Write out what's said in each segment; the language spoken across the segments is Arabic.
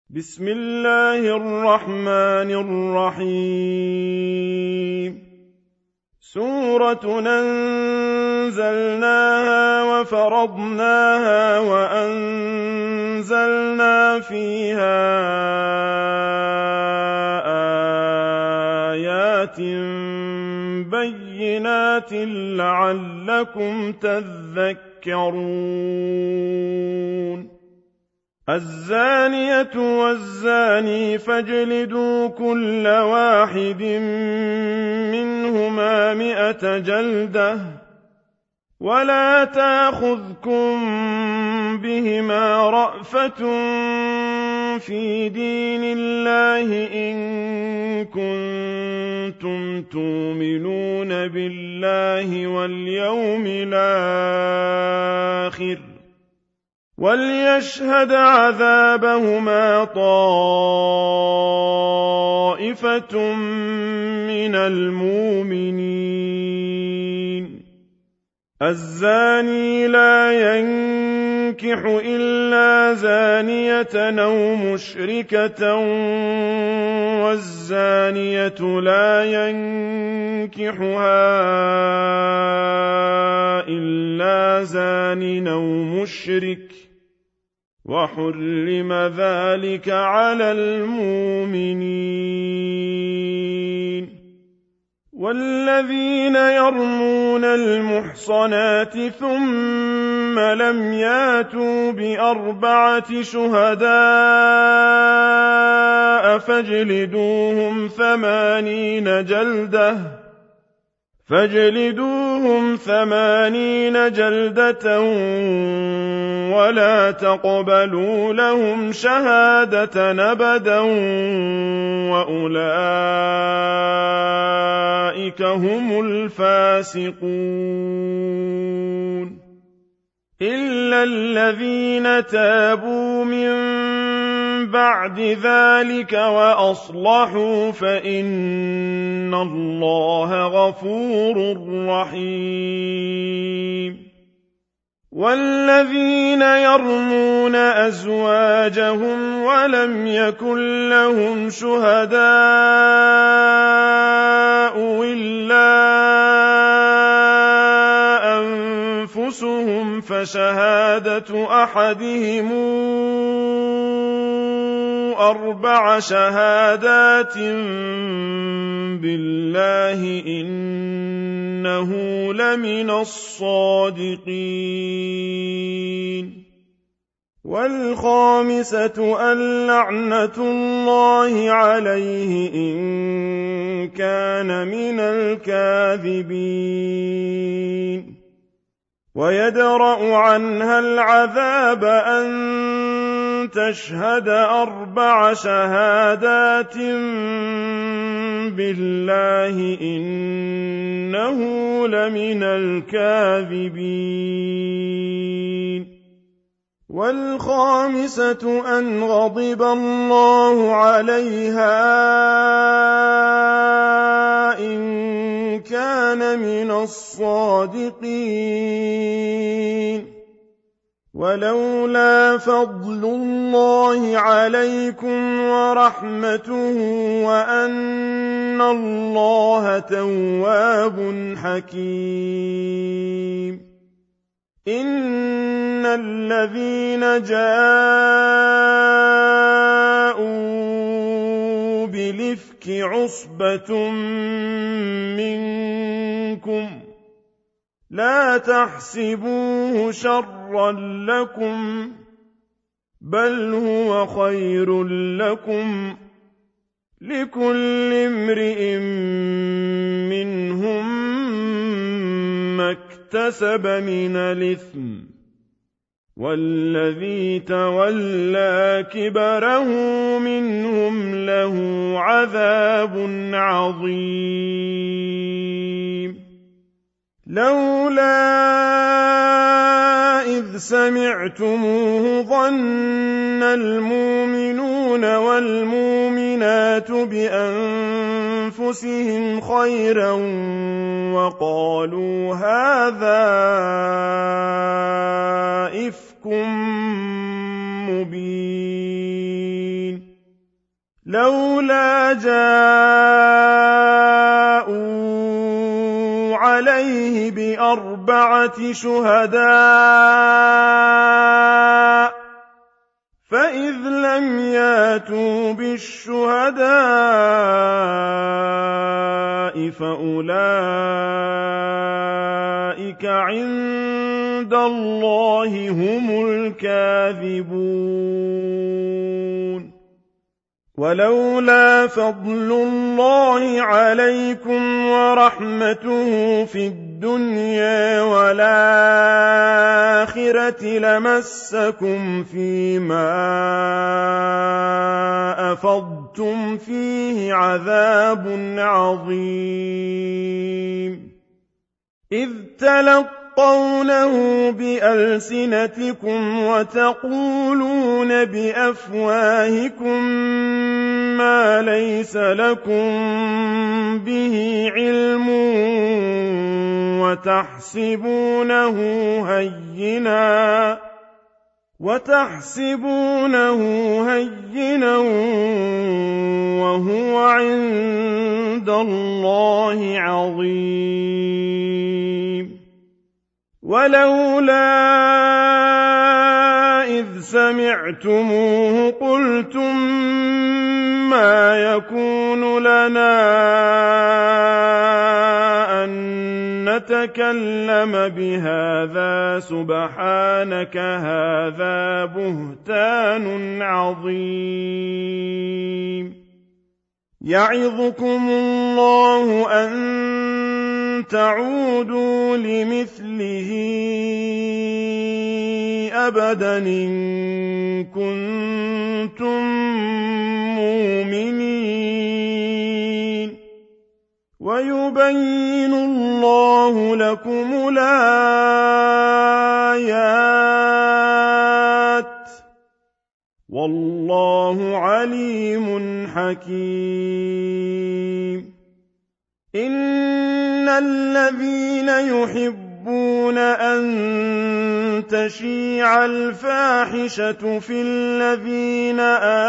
بسم الله الرحمن الرحيم سورة أنزلناها وفرضناها وأنزلنا فيها آيات بينات لعلكم تذكرون الزانية والزاني فاجلدوا كل واحد منهما 100 جلدة ولا تأخذكم بهما رأفة في دين الله إن كنتم تؤمنون بالله واليوم الآخر وليشهد عذابهما طائفة من المؤمنين الزاني لا ينكح إلا زانية أو مشركة والزانية لا ينكحها إلا زان أو مشرك وحرم ذلك على المؤمنين والذين يرمون المحصنات ثم لم ياتوا بأربعة شهداء فاجلدوهم 80 جلدة ولا تقبلوا لهم شهادة أبدا وأولئك هم الفاسقون إلا الذين تابوا من بعد ذلك وأصلحوا فإن الله غفور رحيم والذين يرمون أزواجهم ولم يكن لهم شهداء إلا أنفسهم فشهادة أحدهم 4 شهادات بالله إنه لمن الصادقين والخامسة اللعنة الله عليه إن كان من الكاذبين ويدرأ عنها العذاب أن تشهد 4 شهادات بالله إنه لمن الكاذبين والخامسة أن غضب الله عليها إن كان من الصادقين ولولا فضل الله عليكم ورحمته وأن الله تواب حكيم إن الذين جاءوا بالإفك عصبة منكم لا تحسبوه شرا لكم بل هو خير لكم لكل امرئ منهم ما اكتسب من الإثم والذي تولى كبره منهم له عذاب عظيم لولا إذ سمعتموه ظن المؤمنون والمؤمنات بأنفسهم خيرا وقالوا هذا إفك مبين لولا جاءوا عليه بأربعة شهداء فإذ لم ياتوا بالشهداء فأولئك عند الله هم الكاذبون ولولا فضل الله عليكم ورحمته في الدنيا والآخرة لمسكم فيما أفضتم فيه عذاب عظيم إذ تلقونه بألسنتكم وتقولون بأفواهكم ما ليس لكم به علم وتحسبونه هينا وهو عند الله عظيم ولولا إذ سمعتموه قلتم ما يكون لنا أن نتكلم بهذا سبحانك هذا بهتان عظيم يعظكم الله أن تعودوا لمثله أبدا إن كنتم مؤمنين ويبين الله لكم الآيات والله عليم حكيم إن الذين يحبون أن تشيع الفاحشة في الذين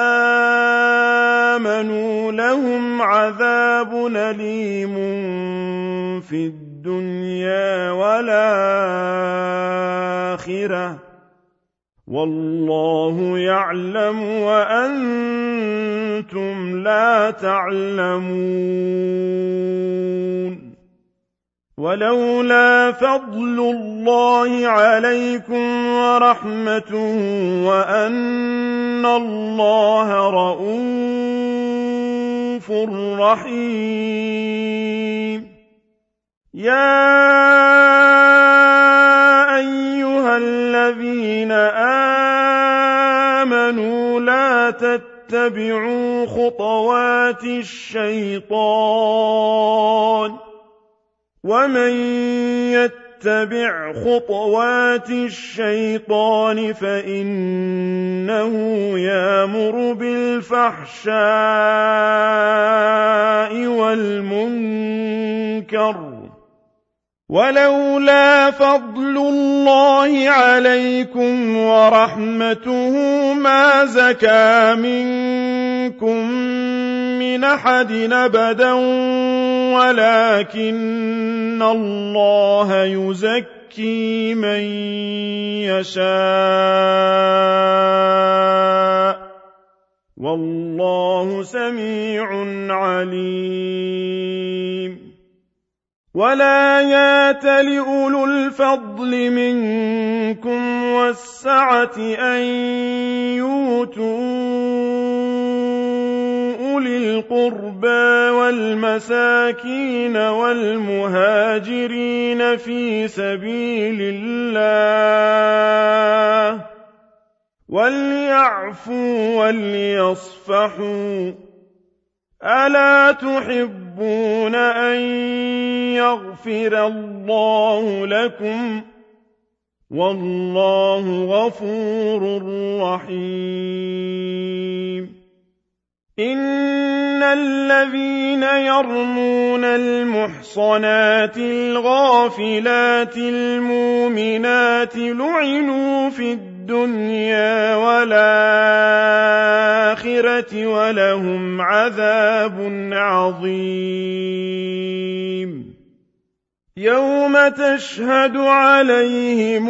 آمنوا لهم عذاب أليم في الدنيا والآخرة والله يعلم وأنتم لا تعلمون ولولا فضل الله عليكم ورحمته وأن الله رءوف رحيم يا أيها الذين آمنوا لا تتبعوا خطوات الشيطان ومن يتبع خطوات الشيطان فإنه يأمر بالفحشاء والمنكر ولولا فضل الله عليكم ورحمته ما زكى منكم من أحد أبدا ولكن الله يزكي من يشاء والله سميع عليم ولا يأتل أولو الفضل منكم والسعة أن يؤتوا أولي القربى والمساكين والمهاجرين في سبيل الله وليعفوا وليصفحوا ألا تحبون أن يغفر الله لكم والله غفور رحيم إن الذين يرمون المحصنات الغافلات المؤمنات لعنوا في الدنيا والآخرة الآخرة ولهم عذاب عظيم يوم تشهد عليهم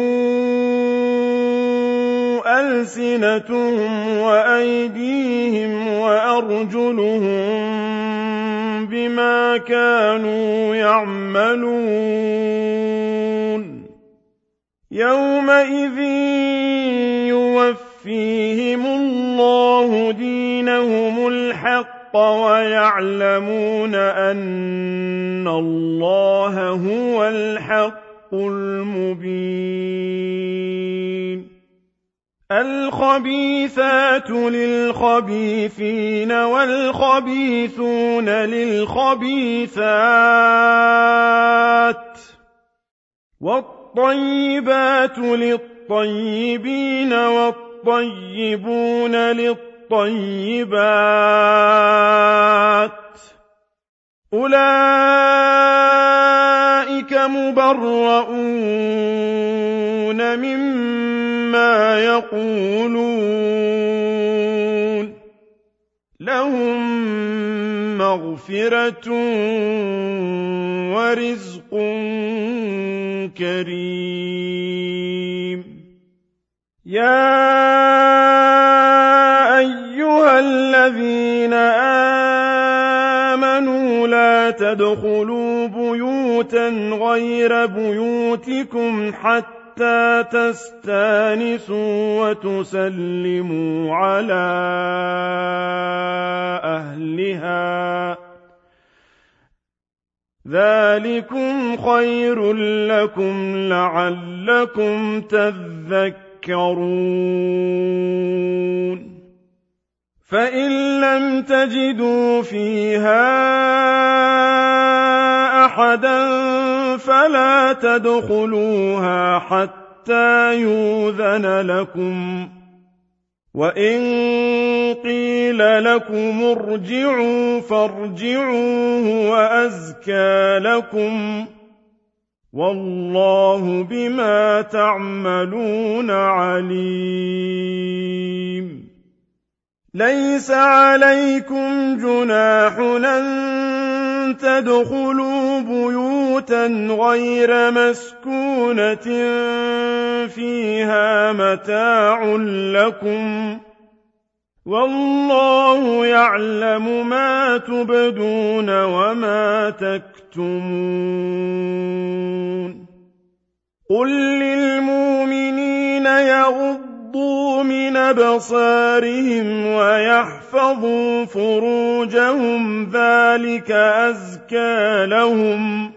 ألسنتهم وأيديهم وأرجلهم بما كانوا يعملون يومئذ يوفيهم الله دينهم الحق ويعلمون أن الله هو الحق المبين الخبيثات للخبيثين والخبيثون للخبيثات والطيبات للطيبين والطيبون للطيبات أولئك مبرؤون مما يقولون لهم مغفرة ورزق كريم يا أيها الذين آمنوا لا تدخلوا بيوتا غير بيوتكم حتى تستانسوا وتسلموا على أهلها ذلكم خير لكم لعلكم تذكرون فإن لم تجدوا فيها أحدا فلا تدخلوها حتى يؤذن لكم وإن قيل لكم ارجعوا فارجعوا هو أزكى لكم والله بما تعملون عليم ليس عليكم جناح أن تدخلوا بيوتا غير مسكونة فيها متاع لكم والله يعلم ما تبدون وما تكتمون قل للمؤمنين يغضوا من أبصارهم ويحفظوا فروجهم ذلك أزكى لهم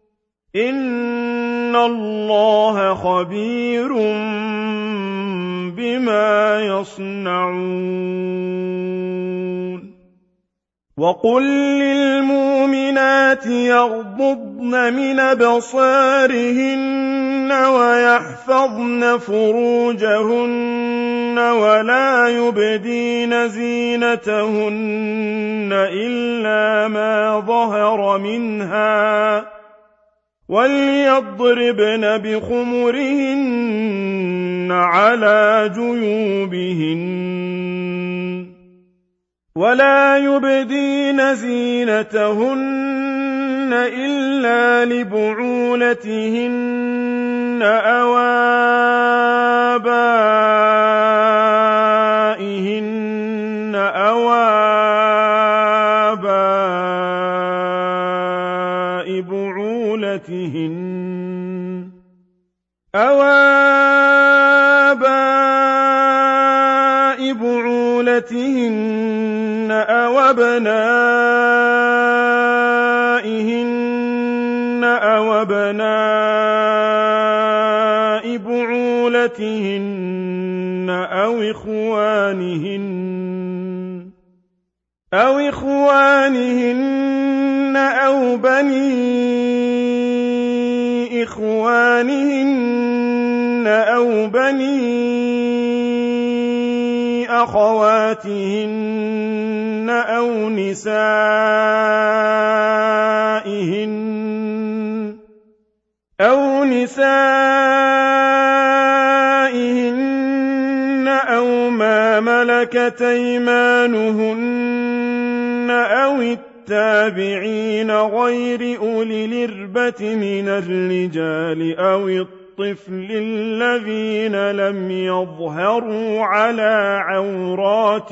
إن الله خبير بما يصنعون وقل للمؤمنات يغضضن من أبصارهن ويحفظن فروجهن ولا يبدين زينتهن إلا ما ظهر منها وليضربن بخمرهن على جيوبهن ولا يبدين زينتهن إلا لبعولتهن أو آبائهن أو آباء بعولتهن أو آباء بعولتهن أو أبنائهن أو أبناء بعولتهن أو إخوانهن أو بني إخوانهن أو بني أخواتهن أو نسائهن أو ما ملكت أيمانهن أو التابعين غير أولي الإربة من الرجال أو الطفل الذين لم يظهروا على عورات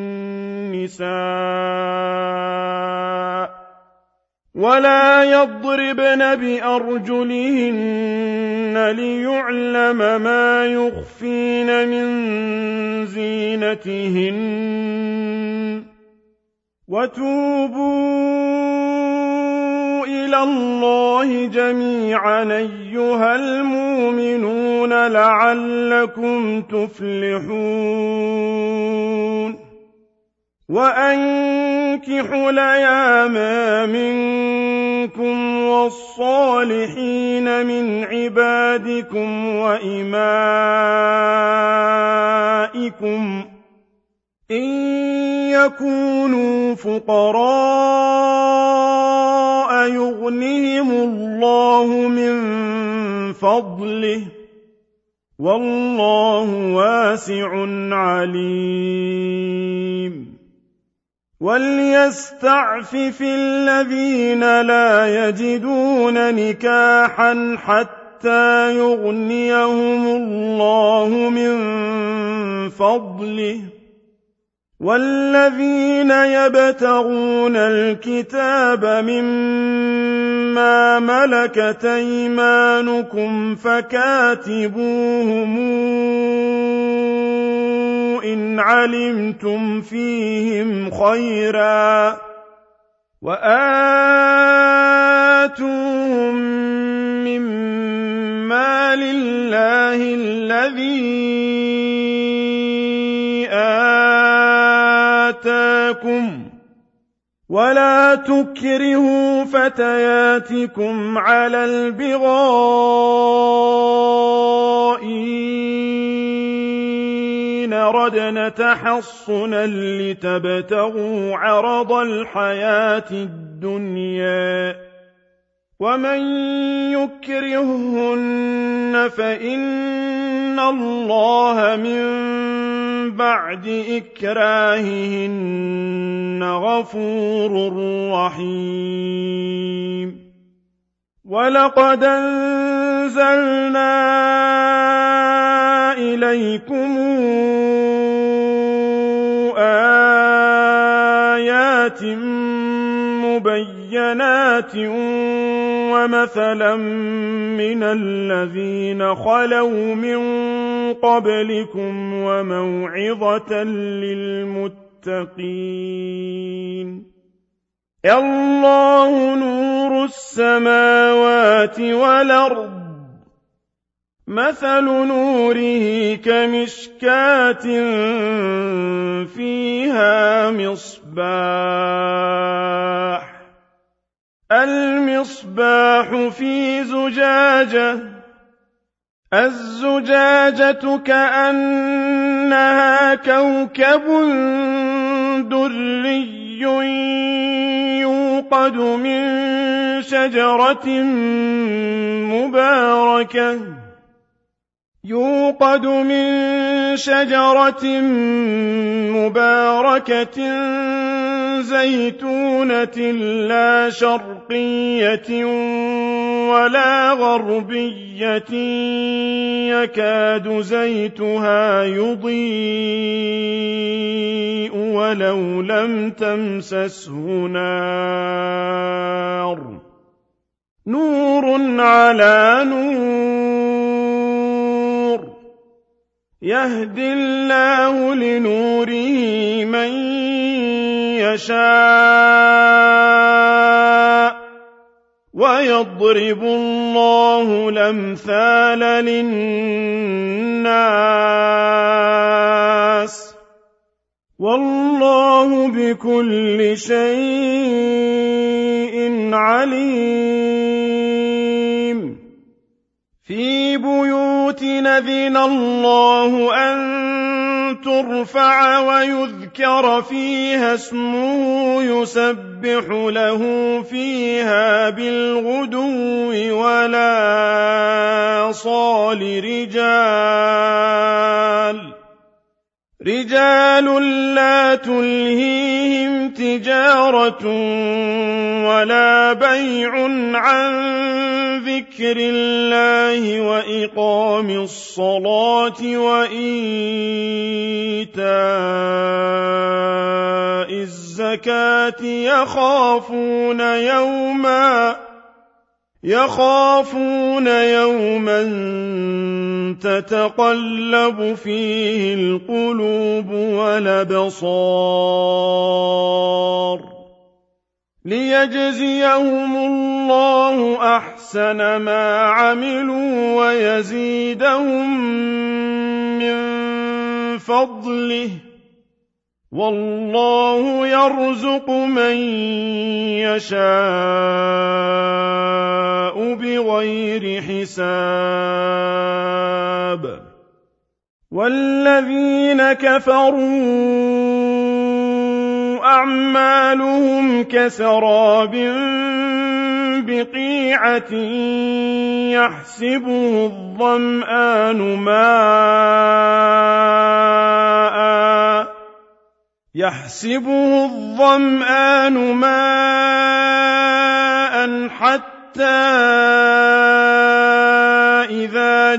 النساء ولا يضربن بأرجلهن ليعلم ما يخفين من زينتهن وتوبوا إلى الله جميعا أيها المؤمنون لعلكم تفلحون وأنكحوا الأيام منكم والصالحين من عبادكم وإمائكم إن يكونوا فقراء يغنهم الله من فضله والله واسع عليم وليستعفف الذين لا يجدون نكاحا حتى يغنيهم الله من فضله والذين يبتغون الكتاب مما ملكت أيمانكم فكاتبوهم إن علمتم فيهم خيرا وآتوهم مما لله الذي آتاكم ولا تكرهوا فتياتكم على البغاء إن ردنا تحصنا لتبتغوا عرض الحياة الدنيا ومن يكرههن فإن الله من بعد إكراههن غفور رحيم ولقد أنزلنا إليكم آيات مبينات ومثلا من الذين خلوا من قبلكم وموعظة للمتقين الله نور السماوات والأرض مثل نوره كمشكاة فيها مصباح المصباح في زجاجة الزجاجة كأنها كوكب دري يوقد من شجرة مباركة زيتونة لا شرقية ولا غربية يكاد زيتها يضيء ولو لم تمسسه نار نور على نور يهدي الله لنوره من يشاء ويضرب الله الأمثال للناس والله بكل شيء عليم في بيوت أذن الله أن ترفع ويذكر فيها اسمه يسبح له فيها بالغدو ولا صال رجال لا تلهيهم تجارة ولا بيع عن ذكر الله وإقام الصلاة وإيتاء الزكاة يخافون يوما تتقلب فيه القلوب والأبصار ليجزيهم الله أحسن ما عملوا ويزيدهم من فضله والله يرزق من يشاء بغير حساب والذين كفروا أعمالهم كسراب بقيعة يحسبه الظمآن ماء حتى إذا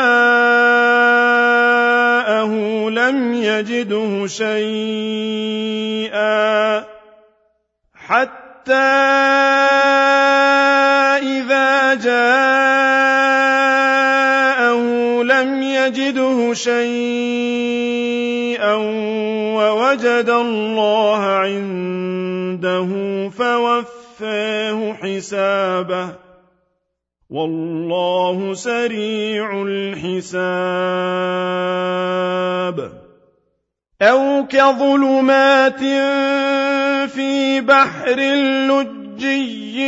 جاءه لم يجده شيئا ووجد الله عنده فوفاه حسابه والله سريع الحساب أو كظلمات في بحر لجي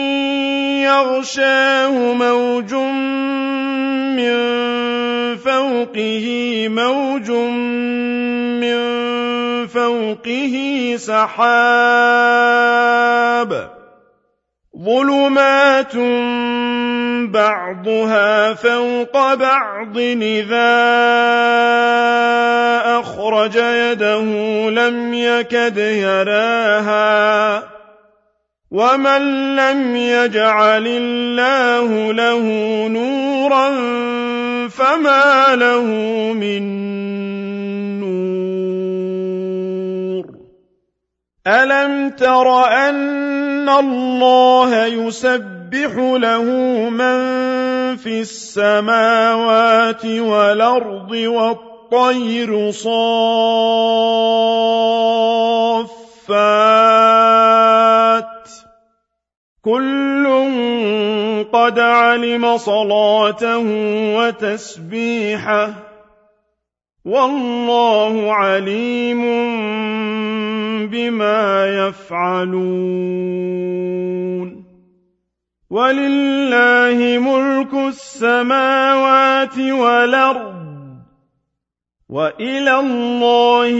يغشاه موج من فوقه سحاب ظلمات بعضها فوق بعض إذا أخرج يده لم يكد يراها ومن لم يجعل الله له نورا فما له من نور ألم تر أن الله يسبح له من في السماوات والأرض والطير صافات كل قد علم صلاته وتسبيحه والله عليم بما يفعلون ولله ملك السماوات والأرض وإلى الله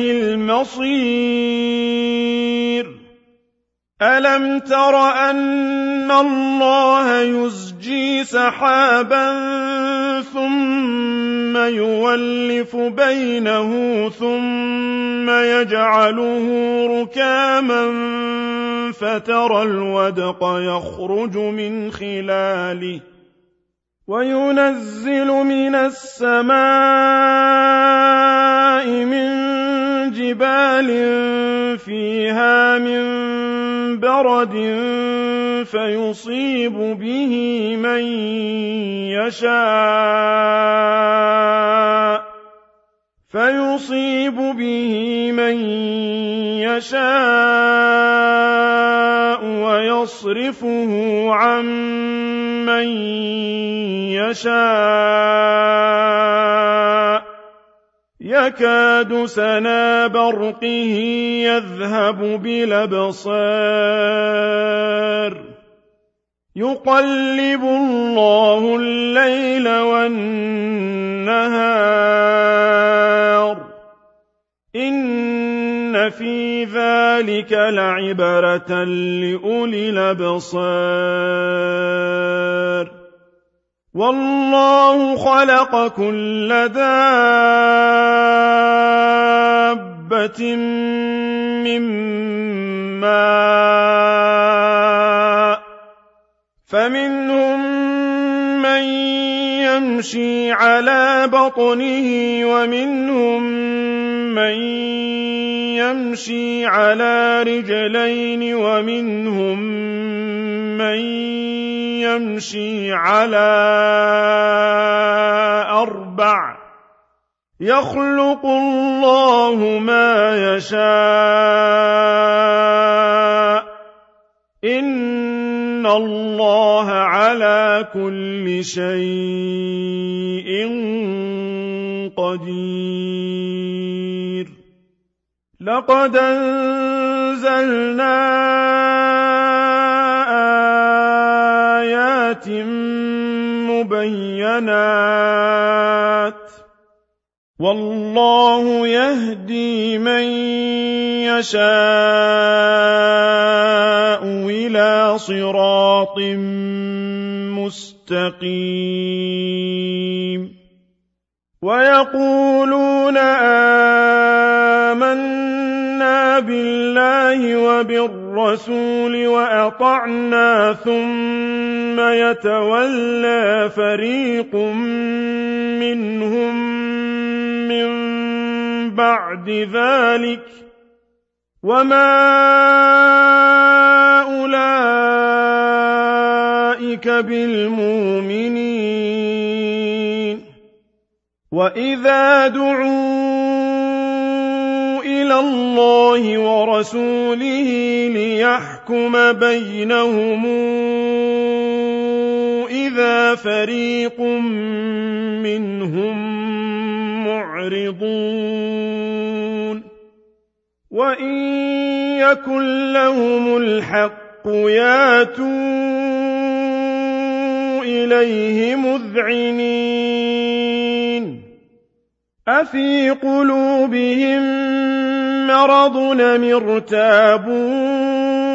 المصير ألم تر أن الله يزجي سحابا ثم يولف بينه ثم يجعله ركاما فترى الودق يخرج من خلاله وينزل من السماء من جبال فيها من برد فيصيب به من يشاء ويصرفه عن من يشاء يكاد سنا برقه يذهب بالأبصار يقلب الله الليل والنهار إن في ذلك لعبرة لأولي الأبصار والله خلق كل دابة من ماء فمنهم من يمشي على بطنه ومنهم من يمشي على رجلين ومنهم من يمشي على أربع يخلق الله ما يشاء إن الله على كل شيء قدير لقد أنزلنا آيات مبينات والله يهدي من يشاء إلى صراط مستقيم ويقولون آمنا بالله وبالرسول وأطعنا ثم يتولى فريق منهم من بعد ذلك وما أولئك بالمؤمنين وإذا دعوا إلى الله ورسوله ليحكم بينهم إذا فريق منهم معرضون وإن يكن لهم الحق ياتوا إليه مذعنين أفي قلوبهم مرض أم ارتابوا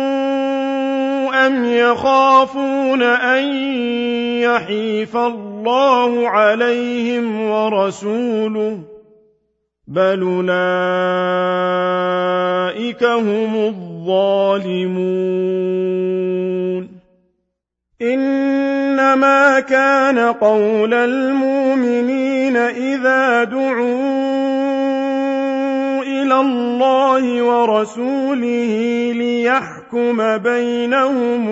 أم يخافون أن يحيف الله عليهم ورسوله بل أولئك هم الظالمون إنما كان قول المؤمنين إذا دعوا إلى الله ورسوله ليحكم بينهم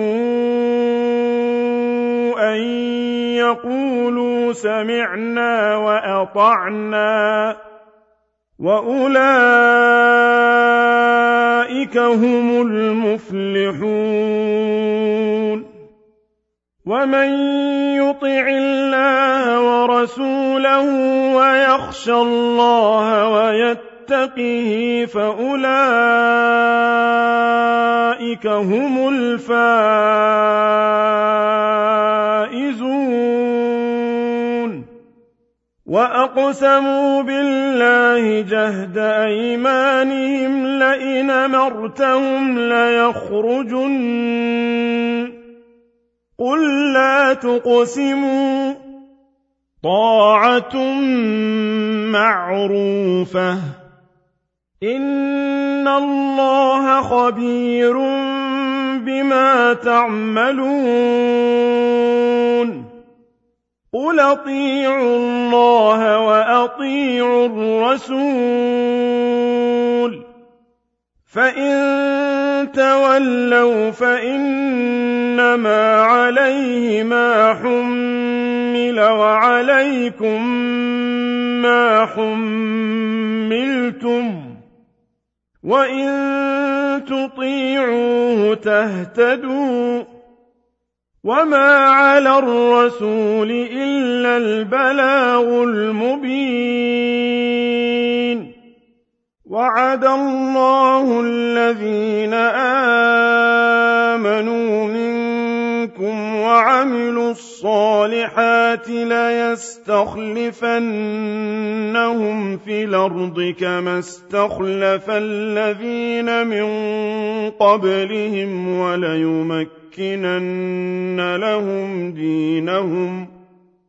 أن يقولوا سمعنا وأطعنا وأولئك هم المفلحون ومن يطع الله ورسوله ويخشى الله ويتقه فأولئك هم الفائزون وأقسموا بالله جهد أيمانهم لئن أمرتهم ليخرجن قل لا تقسموا طاعة معروفة إن الله خبير بما تعملون قل أطيعوا الله وأطيعوا الرسول فإن تولوا فإنما عليه ما حمل وعليكم ما حملتم وإن تطيعوه تهتدوا وما على الرسول إلا البلاغ المبين وعد الله الذين آمنوا منكم وعملوا الصالحات ليستخلفنهم في الأرض كما استخلف الذين من قبلهم وليمكنن لهم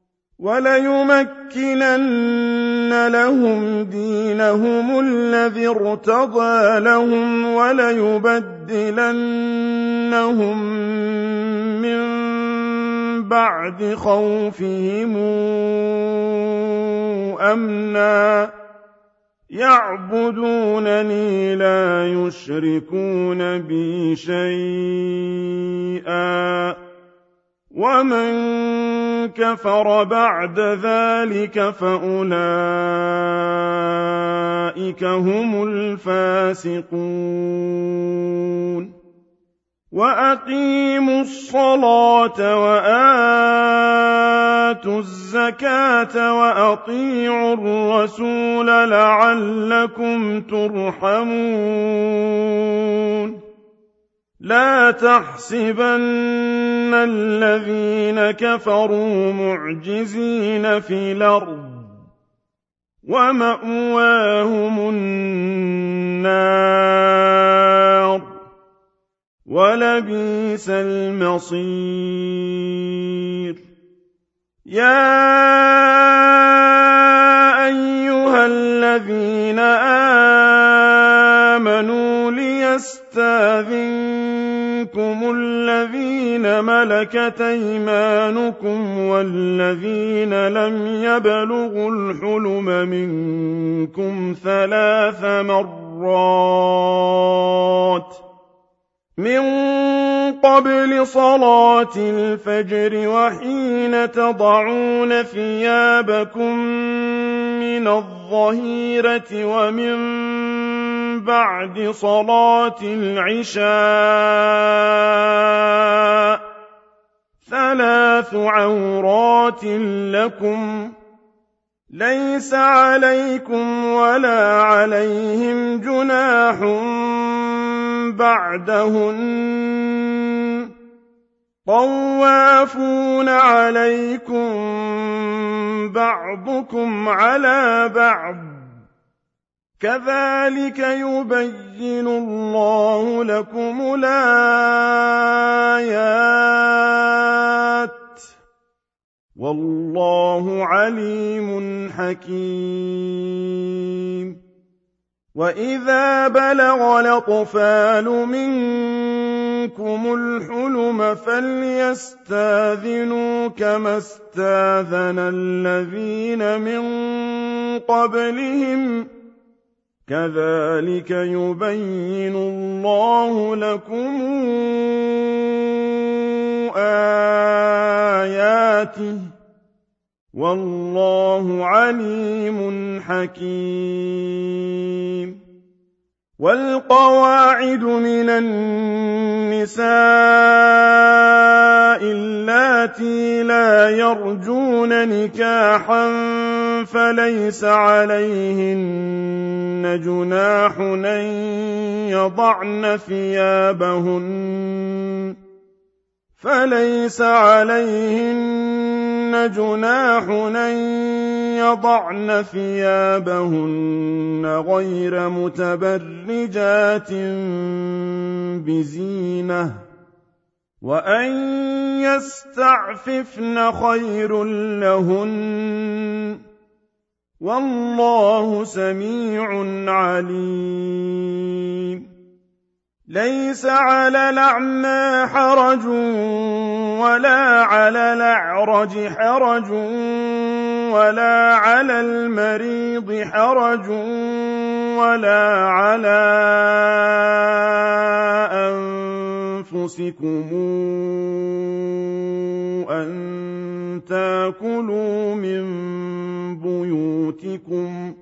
وَلَيُمَكِّنَنَّ لَهُمْ دِينَهُمُ الَّذِي ارْتَضَىٰ لَهُمْ وَلَيُبَدِّلَنَّهُم مِّن بَعْدِ خَوْفِهِمْ أَمْنًا يَعْبُدُونَنِي لَا يُشْرِكُونَ بِي شَيْئًا وَمَن كَفَرَ بَعْدَ ذَٰلِكَ فَأُولَٰئِكَ هُمُ الْفَاسِقُونَ وَأَقِيمُوا الصَّلَاةَ وَآتُوا الزَّكَاةَ وَأَطِيعُوا الرَّسُولَ لَعَلَّكُمْ تُرْحَمُونَ لَا تَحْسَبَنَّ الَّذِينَ كَفَرُوا مُعْجِزِينَ فِي الْأَرْضِ وَمَأْوَاهُمُ النَّارُ وَلَبِئْسَ الْمَصِيرُ يَا أَيُّهَا الَّذِينَ آمَنُوا لِيَسْتَأْذِنكُمُ الَّذِينَ مَلَكَتْ أَيْمَانُكُمْ وَالَّذِينَ لَمْ يَبْلُغُوا الْحُلُمَ مِنكُمْ 3 مرات من قبل صلاة الفجر وحين تضعون ثيابكم من الظهيرة ومن بعد صلاة العشاء 3 عورات لكم ليس عليكم ولا عليهم جناح بعدهن طوافون عليكم بعضكم على بعض كذلك يبين الله لكم الآيات والله عليم حكيم وَإِذَا بَلَغَ الْأَطْفَالُ مِنكُمُ الْحُلُمَ فَلْيَسْتَأْذِنُوا كَمَا اسْتَأْذَنَ الَّذِينَ مِن قَبْلِهِمْ كَذَلِكَ يُبَيِّنُ اللَّهُ لَكُمْ آيَاتِهِ وَاللَّهُ عَلِيمٌ حَكِيمٌ وَالْقَوَاعِدُ مِنَ النِّسَاءِ اللَّاتِي لَا يَرْجُونَ نِكَاحًا فَلَيْسَ عَلَيْهِنَّ جُنَاحٌ أن يضعن ثيابهن غير متبرجات بزينة وأن يستعففن خير لهن والله سميع عليم ليس على الأعمى حرج ولا على الأعرج حرج ولا على المريض حرج ولا على أنفسكم أن تأكلوا من بيوتكم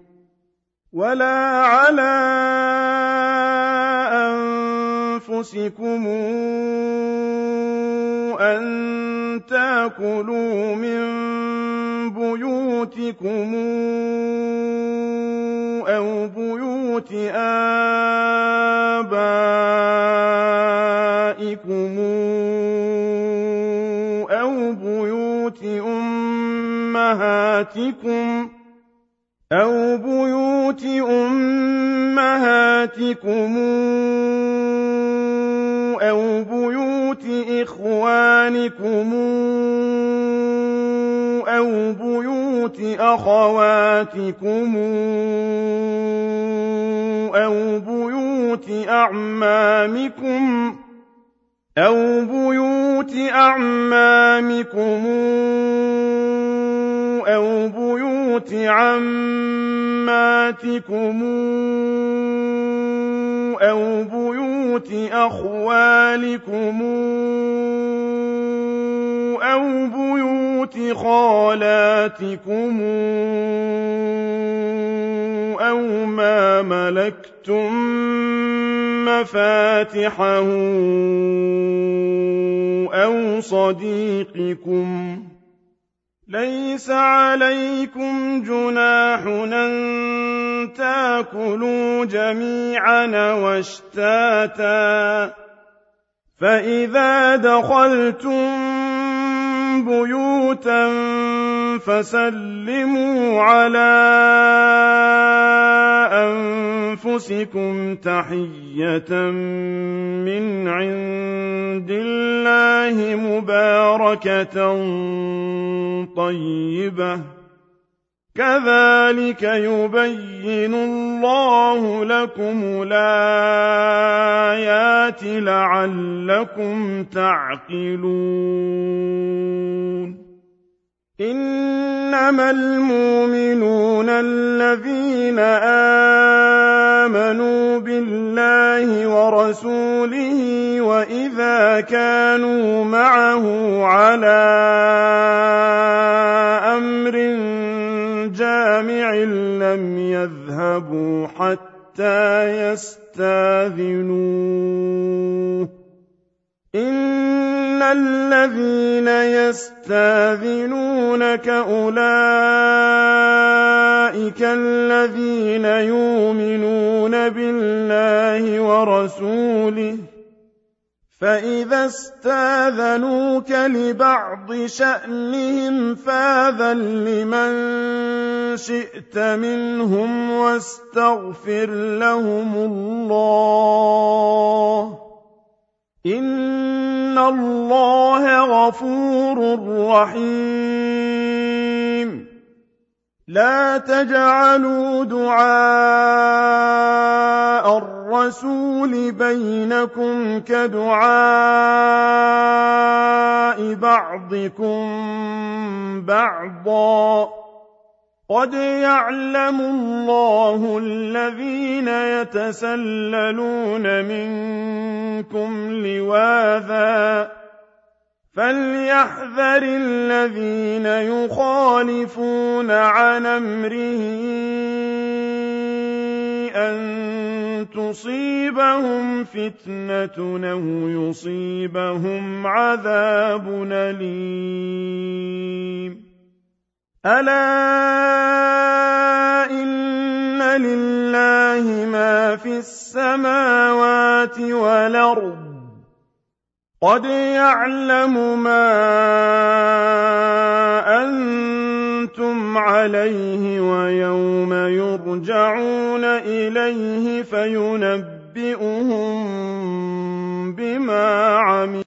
أو بيوت آبائكم أو بيوت أمهاتكم أو بيوت إخوانكم أو بيوت أخواتكم أو بيوت أعمامكم أو بيوت عماتكم أو بيوت أخوالكم أو بيوت خالاتكم أو ما ملكتم مفاتحه أو صديقكم. ليس عليكم جناح أن تأكلوا جميعا واشتاتا، فإذا دخلتم بيوتا فسلموا على أنفسكم تحية من عند الله مباركة طيبة، كذلك يبين الله لكم الآيات لعلكم تعقلون. إنما المؤمنون الذين آمنوا بالله ورسوله وإذا كانوا معه على أمر جامع لم يذهبوا حتى يستاذنوه. إن الذين يستاذنونك أولئك الذين يؤمنون بالله ورسوله، فإذا استاذنوك لبعض شأنهم فاذن لمن شئت منهم واستغفر لهم الله، إن الله غفور رحيم. لا تجعلوا دعاء الرسول بينكم كدعاء بعضكم بعضا، قد يعلم الله الذين يتسللون منكم لواذا، فليحذر الذين يخالفون عن أمره أن تصيبهم فتنة أو يصيبهم عذاب أليم. ألا إن لله ما في السماوات والأرض، قد يعلم ما أنتم عليه ويوم يرجعون إليه فينبئهم بما عملوا.